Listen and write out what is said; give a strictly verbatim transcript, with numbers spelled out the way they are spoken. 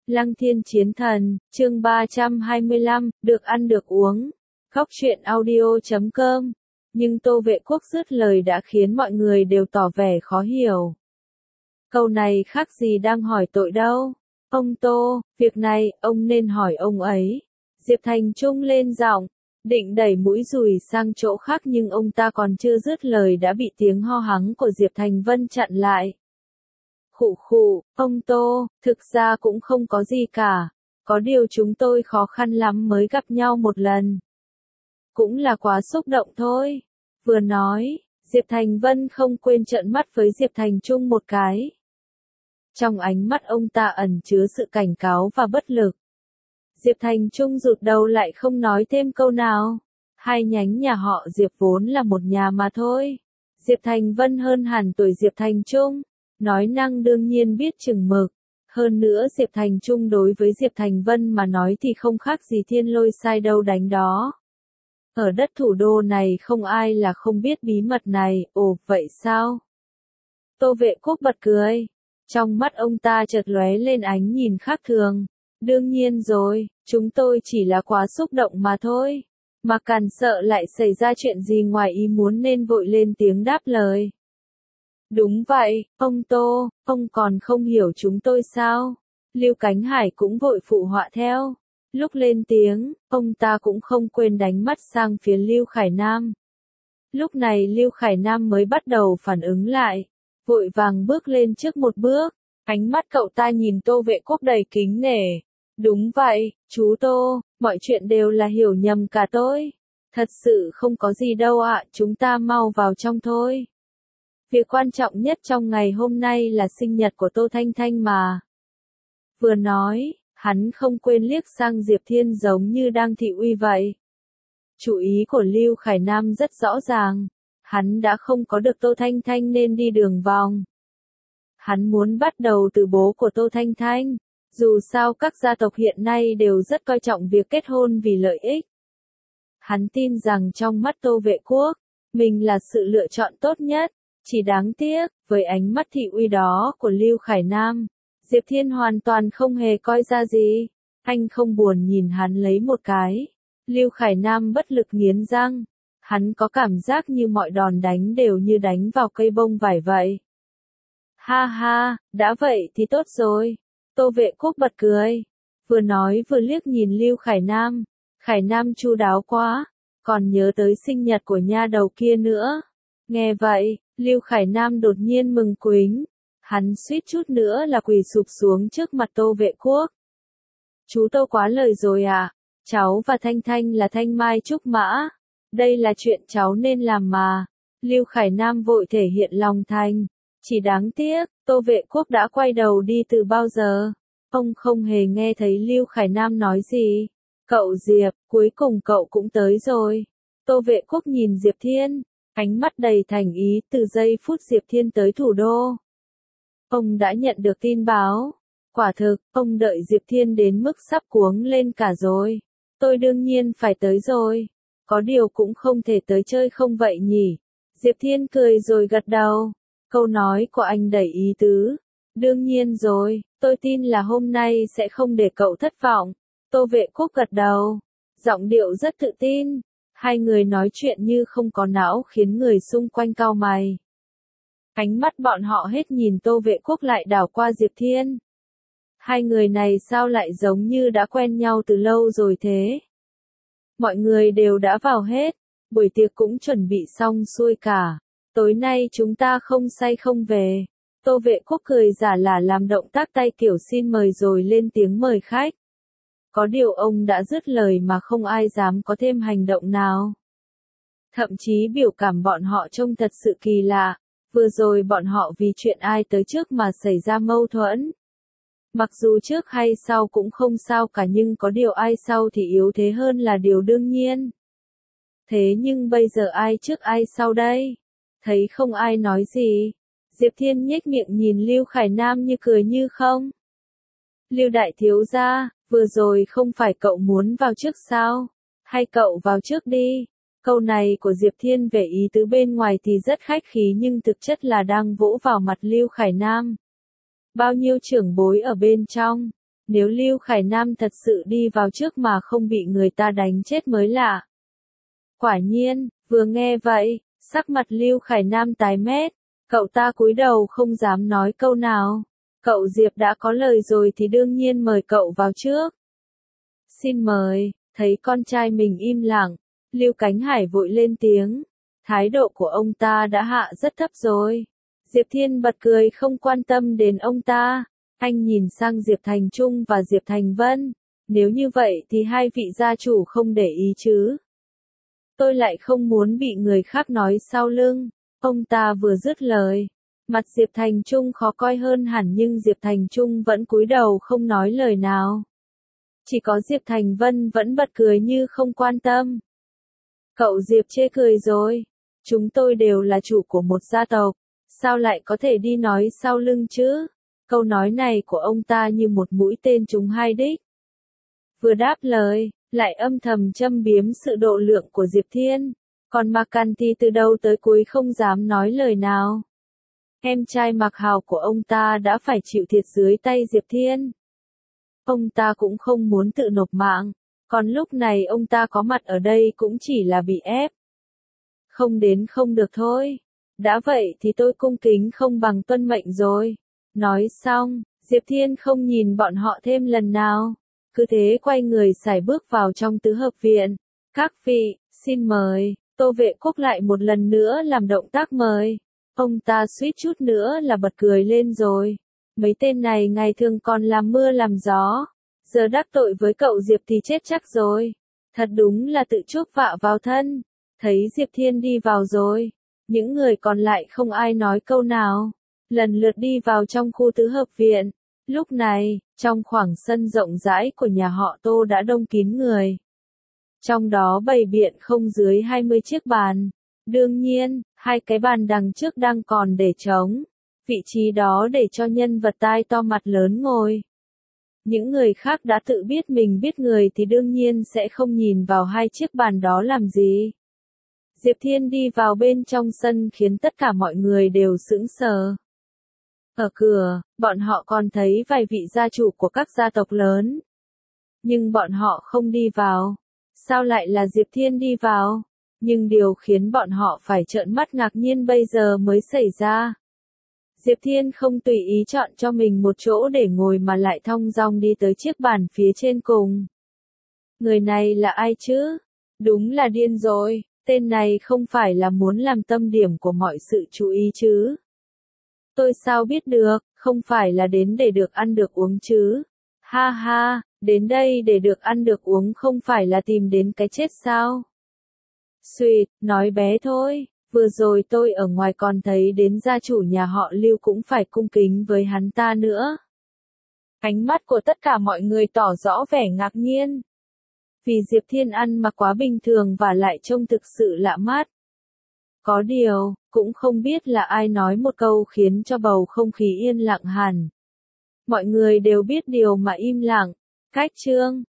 Lăng Thiên Chiến Thần, chương ba trăm hai mươi lăm, được ăn được uống. Góc truyện audio chấm com. Nhưng Tô Vệ Quốc dứt lời đã khiến mọi người đều tỏ vẻ khó hiểu. Câu này khác gì đang hỏi tội đâu. Ông Tô, việc này, ông nên hỏi ông ấy. Diệp Thành Trung lên giọng, định đẩy mũi dùi sang chỗ khác nhưng ông ta còn chưa dứt lời đã bị tiếng ho hắng của Diệp Thành Vân chặn lại. Khụ khụ, ông Tô, thực ra cũng không có gì cả. Có điều chúng tôi khó khăn lắm mới gặp nhau một lần. Cũng là quá xúc động thôi. Vừa nói, Diệp Thành Vân không quên trợn mắt với Diệp Thành Trung một cái. Trong ánh mắt ông ta ẩn chứa sự cảnh cáo và bất lực. Diệp Thành Trung rụt đầu lại không nói thêm câu nào. Hai nhánh nhà họ Diệp vốn là một nhà mà thôi. Diệp Thành Vân hơn hẳn tuổi Diệp Thành Trung. Nói năng đương nhiên biết chừng mực. Hơn nữa Diệp Thành Trung đối với Diệp Thành Vân mà nói thì không khác gì thiên lôi sai đâu đánh đó. Ở đất thủ đô này không ai là không biết bí mật này, ồ, vậy sao? Tô Vệ Quốc bật cười. Trong mắt ông ta chợt lóe lên ánh nhìn khác thường. Đương nhiên rồi, chúng tôi chỉ là quá xúc động mà thôi. Mà càng sợ lại xảy ra chuyện gì ngoài ý muốn nên vội lên tiếng đáp lời. Đúng vậy, ông Tô, ông còn không hiểu chúng tôi sao? Lưu Cánh Hải cũng vội phụ họa theo. Lúc lên tiếng, ông ta cũng không quên đánh mắt sang phía Lưu Khải Nam. Lúc này Lưu Khải Nam mới bắt đầu phản ứng lại. Vội vàng bước lên trước một bước. Ánh mắt cậu ta nhìn Tô Vệ Quốc đầy kính nể. Đúng vậy, chú Tô, mọi chuyện đều là hiểu nhầm cả tôi. Thật sự không có gì đâu ạ, chúng ta mau vào trong thôi. Việc quan trọng nhất trong ngày hôm nay là sinh nhật của Tô Thanh Thanh mà. Vừa nói, hắn không quên liếc sang Diệp Thiên giống như đang thị uy vậy. Chủ ý của Lưu Khải Nam rất rõ ràng. Hắn đã không có được Tô Thanh Thanh nên đi đường vòng. Hắn muốn bắt đầu từ bố của Tô Thanh Thanh. Dù sao các gia tộc hiện nay đều rất coi trọng việc kết hôn vì lợi ích. Hắn tin rằng trong mắt Tô Vệ Quốc, mình là sự lựa chọn tốt nhất. Chỉ đáng tiếc, với ánh mắt thị uy đó của Lưu Khải Nam, Diệp Thiên hoàn toàn không hề coi ra gì. Anh không buồn nhìn hắn lấy một cái. Lưu Khải Nam bất lực nghiến răng. Hắn có cảm giác như mọi đòn đánh đều như đánh vào cây bông vải vậy. Ha ha, đã vậy thì tốt rồi. Tô Vệ Quốc bật cười. Vừa nói vừa liếc nhìn Lưu Khải Nam. Khải Nam chu đáo quá. Còn nhớ tới sinh nhật của nha đầu kia nữa. Nghe vậy, Lưu Khải Nam đột nhiên mừng quính. Hắn suýt chút nữa là quỳ sụp xuống trước mặt Tô Vệ Quốc. Chú Tô quá lời rồi à. Cháu và Thanh Thanh là thanh mai trúc mã. Đây là chuyện cháu nên làm mà. Lưu Khải Nam vội thể hiện lòng thành. Chỉ đáng tiếc, Tô Vệ Quốc đã quay đầu đi từ bao giờ. Ông không hề nghe thấy Lưu Khải Nam nói gì. Cậu Diệp, cuối cùng cậu cũng tới rồi. Tô Vệ Quốc nhìn Diệp Thiên. Ánh mắt đầy thành ý từ giây phút Diệp Thiên tới thủ đô. Ông đã nhận được tin báo. Quả thực, ông đợi Diệp Thiên đến mức sắp cuống lên cả rồi. Tôi đương nhiên phải tới rồi. Có điều cũng không thể tới chơi không vậy nhỉ. Diệp Thiên cười rồi gật đầu. Câu nói của anh đầy ý tứ. Đương nhiên rồi, tôi tin là hôm nay sẽ không để cậu thất vọng. Tô Vệ Quốc gật đầu. Giọng điệu rất tự tin. Hai người nói chuyện như không có não khiến người xung quanh cau mày. Ánh mắt bọn họ hết nhìn Tô Vệ Quốc lại đảo qua Diệp Thiên. Hai người này sao lại giống như đã quen nhau từ lâu rồi thế? Mọi người đều đã vào hết. Buổi tiệc cũng chuẩn bị xong xuôi cả. Tối nay chúng ta không say không về. Tô Vệ Quốc cười giả lả làm động tác tay kiểu xin mời rồi lên tiếng mời khách. Có điều ông đã dứt lời mà không ai dám có thêm hành động nào. Thậm chí biểu cảm bọn họ trông thật sự kỳ lạ. Vừa rồi bọn họ vì chuyện ai tới trước mà xảy ra mâu thuẫn. Mặc dù trước hay sau cũng không sao cả nhưng có điều ai sau thì yếu thế hơn là điều đương nhiên. Thế nhưng bây giờ ai trước ai sau đây? Thấy không ai nói gì. Diệp Thiên nhếch miệng nhìn Lưu Khải Nam như cười như không. Lưu đại thiếu gia, vừa rồi không phải cậu muốn vào trước sao? Hay cậu vào trước đi? Câu này của Diệp Thiên về ý tứ bên ngoài thì rất khách khí nhưng thực chất là đang vỗ vào mặt Lưu Khải Nam. Bao nhiêu trưởng bối ở bên trong, Nếu Lưu Khải Nam thật sự đi vào trước mà không bị người ta đánh chết mới lạ. Quả nhiên, vừa nghe vậy, sắc mặt Lưu Khải Nam tái mét, cậu ta cúi đầu không dám nói câu nào. Cậu Diệp đã có lời rồi thì đương nhiên mời cậu vào trước. Xin mời, thấy con trai mình im lặng, Lưu Cánh Hải vội lên tiếng. Thái độ của ông ta đã hạ rất thấp rồi. Diệp Thiên bật cười không quan tâm đến ông ta. Anh nhìn sang Diệp Thành Trung và Diệp Thành Vân. Nếu như vậy thì hai vị gia chủ không để ý chứ. Tôi lại không muốn bị người khác nói sau lưng. Ông ta vừa dứt lời. Mặt Diệp Thành Trung khó coi hơn hẳn nhưng Diệp Thành Trung vẫn cúi đầu không nói lời nào. Chỉ có Diệp Thành Vân vẫn bật cười như không quan tâm. Cậu Diệp chê cười rồi. Chúng tôi đều là chủ của một gia tộc. Sao lại có thể đi nói sau lưng chứ? Câu nói này của ông ta như một mũi tên trúng hai đích. Vừa đáp lời, lại âm thầm châm biếm sự độ lượng của Diệp Thiên. Còn Mạc Càn thì từ đầu tới cuối không dám nói lời nào. Em trai Mạc Hào của ông ta đã phải chịu thiệt dưới tay Diệp Thiên. Ông ta cũng không muốn tự nộp mạng. Còn lúc này ông ta có mặt ở đây cũng chỉ là bị ép. Không đến không được thôi. Đã vậy thì tôi cung kính không bằng tuân mệnh rồi. Nói xong, Diệp Thiên không nhìn bọn họ thêm lần nào. Cứ thế quay người sải bước vào trong tứ hợp viện. Các vị, xin mời. Tô Vệ Quốc lại một lần nữa làm động tác mời. Ông ta suýt chút nữa là bật cười lên rồi. Mấy tên này ngày thường còn làm mưa làm gió. Giờ đắc tội với cậu Diệp thì chết chắc rồi. Thật đúng là tự chuốc vạ vào thân. Thấy Diệp Thiên đi vào rồi. Những người còn lại không ai nói câu nào. Lần lượt đi vào trong khu tứ hợp viện. Lúc này, trong khoảng sân rộng rãi của nhà họ Tô đã đông kín người. Trong đó bày biện không dưới hai mươi chiếc bàn. Đương nhiên, hai cái bàn đằng trước đang còn để trống. Vị trí đó để cho nhân vật tai to mặt lớn ngồi. Những người khác đã tự biết mình biết người thì đương nhiên sẽ không nhìn vào hai chiếc bàn đó làm gì. Diệp Thiên đi vào bên trong sân khiến tất cả mọi người đều sững sờ. Ở cửa, bọn họ còn thấy vài vị gia chủ của các gia tộc lớn. Nhưng bọn họ không đi vào. Sao lại là Diệp Thiên đi vào? Nhưng điều khiến bọn họ phải trợn mắt ngạc nhiên bây giờ mới xảy ra. Diệp Thiên không tùy ý chọn cho mình một chỗ để ngồi mà lại thong dong đi tới chiếc bàn phía trên cùng. Người này là ai chứ? Đúng là điên rồi, tên này không phải là muốn làm tâm điểm của mọi sự chú ý chứ? Tôi sao biết được, không phải là đến để được ăn được uống chứ? Ha ha, đến đây để được ăn được uống không phải là tìm đến cái chết sao? Xuyệt, nói bé thôi, vừa rồi tôi ở ngoài còn thấy đến gia chủ nhà họ Lưu cũng phải cung kính với hắn ta nữa. Ánh mắt của tất cả mọi người tỏ rõ vẻ ngạc nhiên. Vì Diệp Thiên ăn mặc quá bình thường và lại trông thực sự lạ mắt. Có điều, cũng không biết là ai nói một câu khiến cho bầu không khí yên lặng hẳn. Mọi người đều biết điều mà im lặng. Cách chương